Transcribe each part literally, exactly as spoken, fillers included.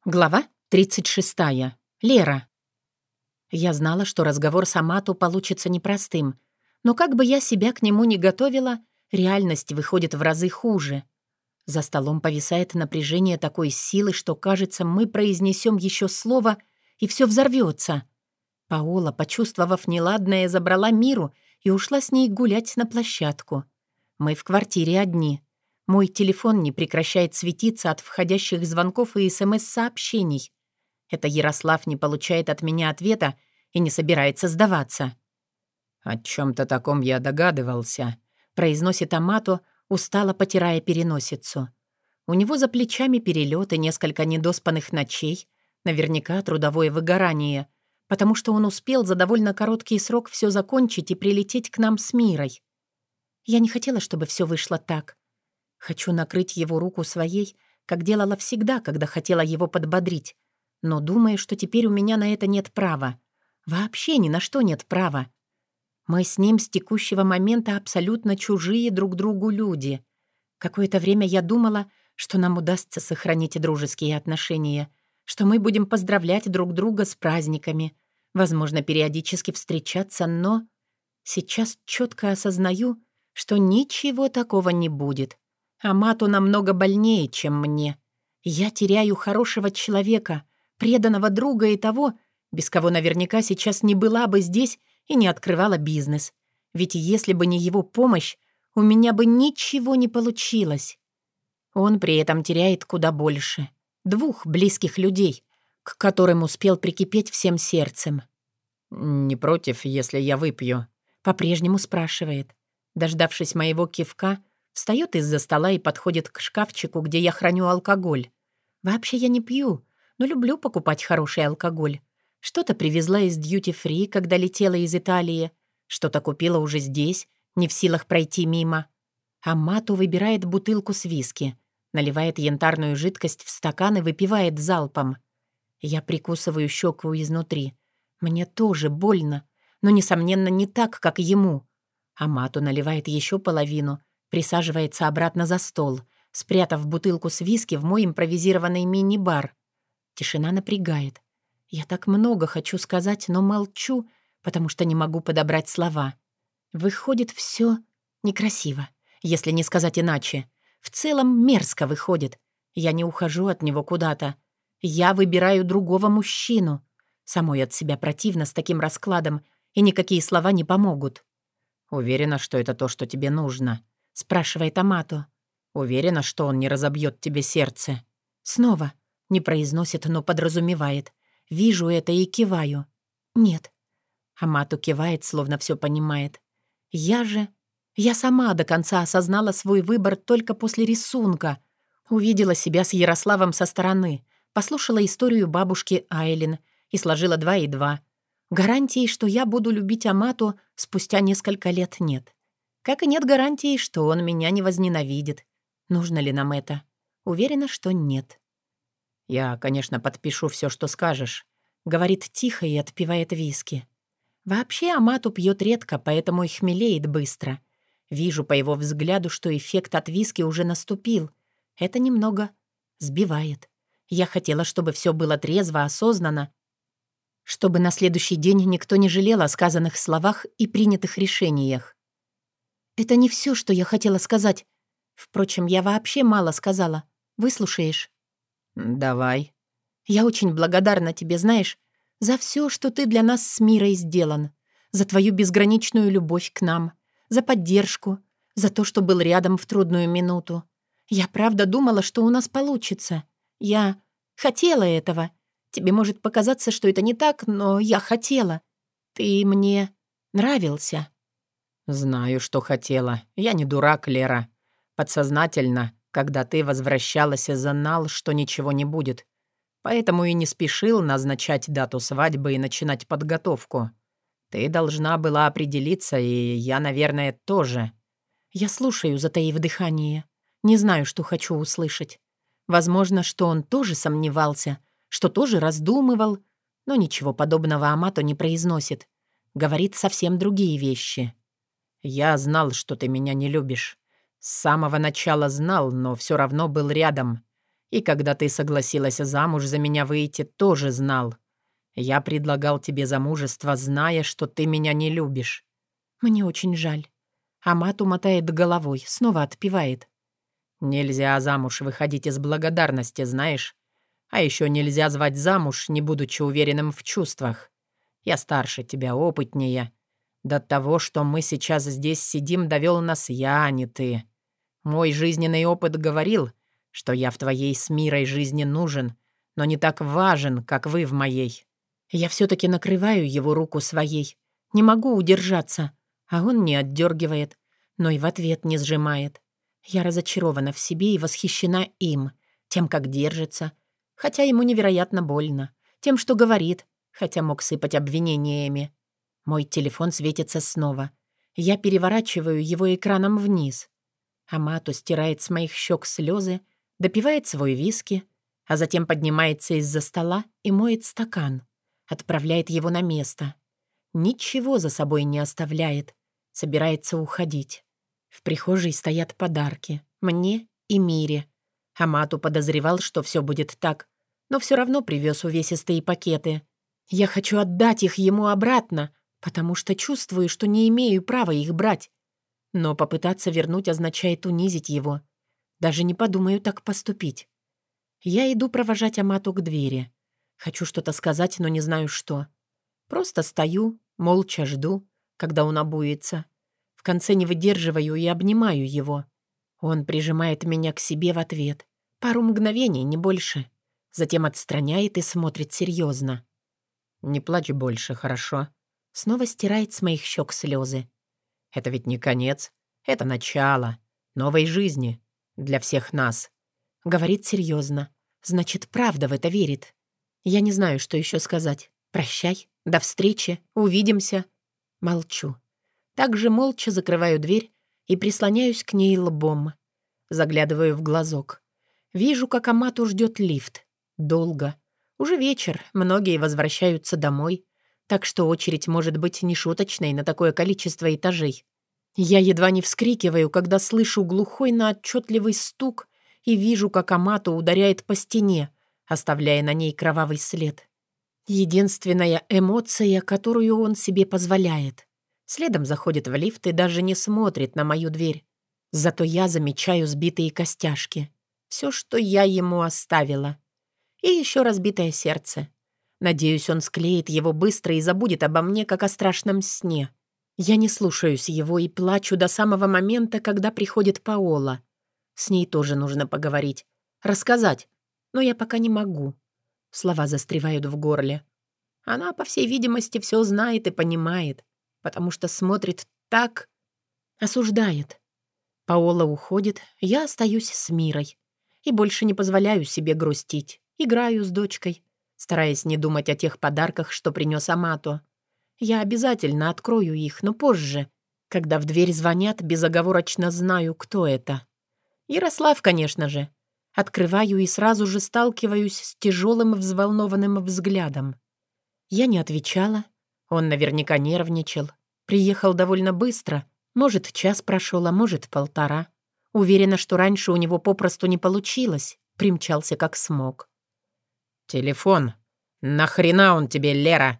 Глава тридцать шестая. Лера. Я знала, что разговор с Амату получится непростым, но как бы я себя к нему ни готовила, реальность выходит в разы хуже. За столом повисает напряжение такой силы, что, кажется, мы произнесем еще слово, и все взорвется. Паола, почувствовав неладное, забрала Миру и ушла с ней гулять на площадку. Мы в квартире одни. Мой телефон не прекращает светиться от входящих звонков и СМС-сообщений. Это Ярослав не получает от меня ответа и не собирается сдаваться. «О чем-то таком я догадывался», — произносит Амато, устало потирая переносицу. У него за плечами перелет и несколько недоспанных ночей, наверняка трудовое выгорание, потому что он успел за довольно короткий срок все закончить и прилететь к нам с Мирой. Я не хотела, чтобы все вышло так. Хочу накрыть его руку своей, как делала всегда, когда хотела его подбодрить. Но думаю, что теперь у меня на это нет права. Вообще ни на что нет права. Мы с ним с текущего момента абсолютно чужие друг другу люди. Какое-то время я думала, что нам удастся сохранить дружеские отношения, что мы будем поздравлять друг друга с праздниками, возможно, периодически встречаться, но сейчас четко осознаю, что ничего такого не будет. Амату намного больнее, чем мне. Я теряю хорошего человека, преданного друга и того, без кого наверняка сейчас не была бы здесь и не открывала бизнес. Ведь если бы не его помощь, у меня бы ничего не получилось. Он при этом теряет куда больше. Двух близких людей, к которым успел прикипеть всем сердцем. «Не против, если я выпью?» По-прежнему спрашивает. Дождавшись моего кивка, встает из-за стола и подходит к шкафчику, где я храню алкоголь. Вообще я не пью, но люблю покупать хороший алкоголь. Что-то привезла из дьюти-фри, когда летела из Италии. Что-то купила уже здесь, не в силах пройти мимо. Амато выбирает бутылку с виски, наливает янтарную жидкость в стакан и выпивает залпом. Я прикусываю щеку изнутри. Мне тоже больно, но, несомненно, не так, как ему. Амато наливает еще половину, присаживается обратно за стол, спрятав бутылку с виски в мой импровизированный мини-бар. Тишина напрягает. Я так много хочу сказать, но молчу, потому что не могу подобрать слова. Выходит все некрасиво, если не сказать иначе. В целом мерзко выходит. Я не ухожу от него куда-то. Я выбираю другого мужчину. Самой от себя противно с таким раскладом, и никакие слова не помогут. «Уверена, что это то, что тебе нужно?» — спрашивает Амато. «Уверена, что он не разобьет тебе сердце?» Снова не произносит, но подразумевает. Вижу это и киваю. «Нет». Амато кивает, словно все понимает. «Я же...» Я сама до конца осознала свой выбор только после рисунка. Увидела себя с Ярославом со стороны, послушала историю бабушки Айлин и сложила два и два. Гарантии, что я буду любить Амато, спустя несколько лет нет. Как и нет гарантии, что он меня не возненавидит. Нужно ли нам это? Уверена, что нет. «Я, конечно, подпишу все, что скажешь», — говорит тихо и отпивает виски. Вообще Амато пьет редко, поэтому и хмелеет быстро. Вижу по его взгляду, что эффект от виски уже наступил. Это немного сбивает. Я хотела, чтобы все было трезво, осознанно, чтобы на следующий день никто не жалел о сказанных словах и принятых решениях. Это не все, что я хотела сказать. Впрочем, я вообще мало сказала. Выслушаешь? «Давай». Я очень благодарна тебе, знаешь, за все, что ты для нас с Мирой сделан, за твою безграничную любовь к нам, за поддержку, за то, что был рядом в трудную минуту. Я правда думала, что у нас получится. Я хотела этого. Тебе может показаться, что это не так, но я хотела. Ты мне нравился». «Знаю, что хотела. Я не дурак, Лера. Подсознательно, когда ты возвращалась, знал, что ничего не будет. Поэтому и не спешил назначать дату свадьбы и начинать подготовку. Ты должна была определиться, и я, наверное, тоже». Я слушаю, затаив дыхание. Не знаю, что хочу услышать. Возможно, что он тоже сомневался, что тоже раздумывал, но ничего подобного Амато не произносит. Говорит совсем другие вещи. «Я знал, что ты меня не любишь. С самого начала знал, но все равно был рядом. И когда ты согласилась замуж за меня выйти, тоже знал. Я предлагал тебе замужество, зная, что ты меня не любишь». «Мне очень жаль». Амату мотает головой, снова отпевает. «Нельзя замуж выходить из благодарности, знаешь? А еще нельзя звать замуж, не будучи уверенным в чувствах. Я старше тебя, опытнее. До того, что мы сейчас здесь сидим, довел нас я, а не ты. Мой жизненный опыт говорил, что я в твоей с Мирой жизни нужен, но не так важен, как вы в моей». Я все-таки накрываю его руку своей. Не могу удержаться, а он не отдергивает, но и в ответ не сжимает. Я разочарована в себе и восхищена им, тем, как держится, хотя ему невероятно больно, тем, что говорит, хотя мог сыпать обвинениями. Мой телефон светится снова. Я переворачиваю его экраном вниз. Амату стирает с моих щек слезы, допивает свой виски, а затем поднимается из-за стола и моет стакан. Отправляет его на место. Ничего за собой не оставляет. Собирается уходить. В прихожей стоят подарки. Мне и Мире. Амату подозревал, что все будет так, но все равно привез увесистые пакеты. Я хочу отдать их ему обратно, потому что чувствую, что не имею права их брать. Но попытаться вернуть означает унизить его. Даже не подумаю так поступить. Я иду провожать Амату к двери. Хочу что-то сказать, но не знаю что. Просто стою, молча жду, когда он обуется. В конце не выдерживаю и обнимаю его. Он прижимает меня к себе в ответ. Пару мгновений, не больше. Затем отстраняет и смотрит серьезно. «Не плачь больше, хорошо?» Снова стирает с моих щек слезы. «Это ведь не конец. Это начало новой жизни для всех нас». Говорит серьезно. Значит, правда в это верит. Я не знаю, что еще сказать. Прощай, до встречи, увидимся. Молчу. Также молча закрываю дверь и прислоняюсь к ней лбом. Заглядываю в глазок. Вижу, как Амату ждет лифт. Долго. Уже вечер, многие возвращаются домой, так что очередь может быть нешуточной на такое количество этажей. Я едва не вскрикиваю, когда слышу глухой, но отчетливый стук и вижу, как Амату ударяет по стене, оставляя на ней кровавый след. Единственная эмоция, которую он себе позволяет. Следом заходит в лифт и даже не смотрит на мою дверь. Зато я замечаю сбитые костяшки. Все, что я ему оставила. И еще разбитое сердце. Надеюсь, он склеит его быстро и забудет обо мне, как о страшном сне. Я не слушаюсь его и плачу до самого момента, когда приходит Паола. С ней тоже нужно поговорить, рассказать, но я пока не могу. Слова застревают в горле. Она, по всей видимости, все знает и понимает, потому что смотрит так, осуждает. Паола уходит, я остаюсь с Мирой и больше не позволяю себе грустить. Играю с дочкой, стараясь не думать о тех подарках, что принес Амато. Я обязательно открою их, но позже, когда в дверь звонят, безоговорочно знаю, кто это. Ярослав, конечно же. Открываю и сразу же сталкиваюсь с тяжелым взволнованным взглядом. Я не отвечала. Он наверняка нервничал. Приехал довольно быстро. Может, час прошел, а может, полтора. Уверена, что раньше у него попросту не получилось. Примчался как смог. «Телефон. Нахрена он тебе, Лера?»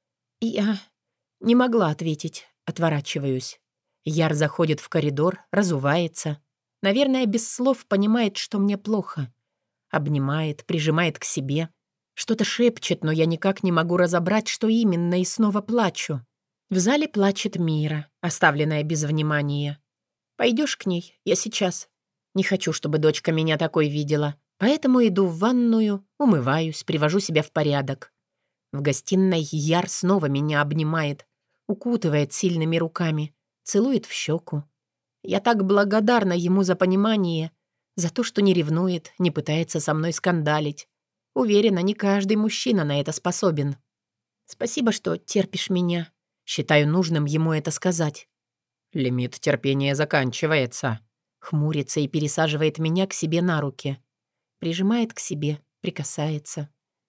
Я не могла ответить. Отворачиваюсь. Яр заходит в коридор, разувается. Наверное, без слов понимает, что мне плохо. Обнимает, прижимает к себе. Что-то шепчет, но я никак не могу разобрать, что именно, и снова плачу. В зале плачет Мира, оставленная без внимания. «Пойдешь к ней? Я сейчас». Не хочу, чтобы дочка меня такой видела. Поэтому иду в ванную, умываюсь, привожу себя в порядок. В гостиной Яр снова меня обнимает, укутывает сильными руками, целует в щеку. Я так благодарна ему за понимание, за то, что не ревнует, не пытается со мной скандалить. Уверена, не каждый мужчина на это способен. Спасибо, что терпишь меня. Считаю нужным ему это сказать. «Лимит терпения заканчивается». Хмурится и пересаживает меня к себе на руки. Прижимает к себе, прикасается.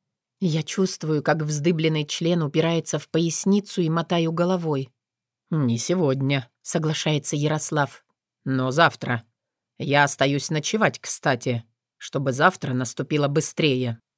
Я чувствую, как вздыбленный член упирается в поясницу и мотаю головой. «Не сегодня», — соглашается Ярослав. «Но завтра. Я остаюсь ночевать, кстати». чтобы завтра наступило быстрее.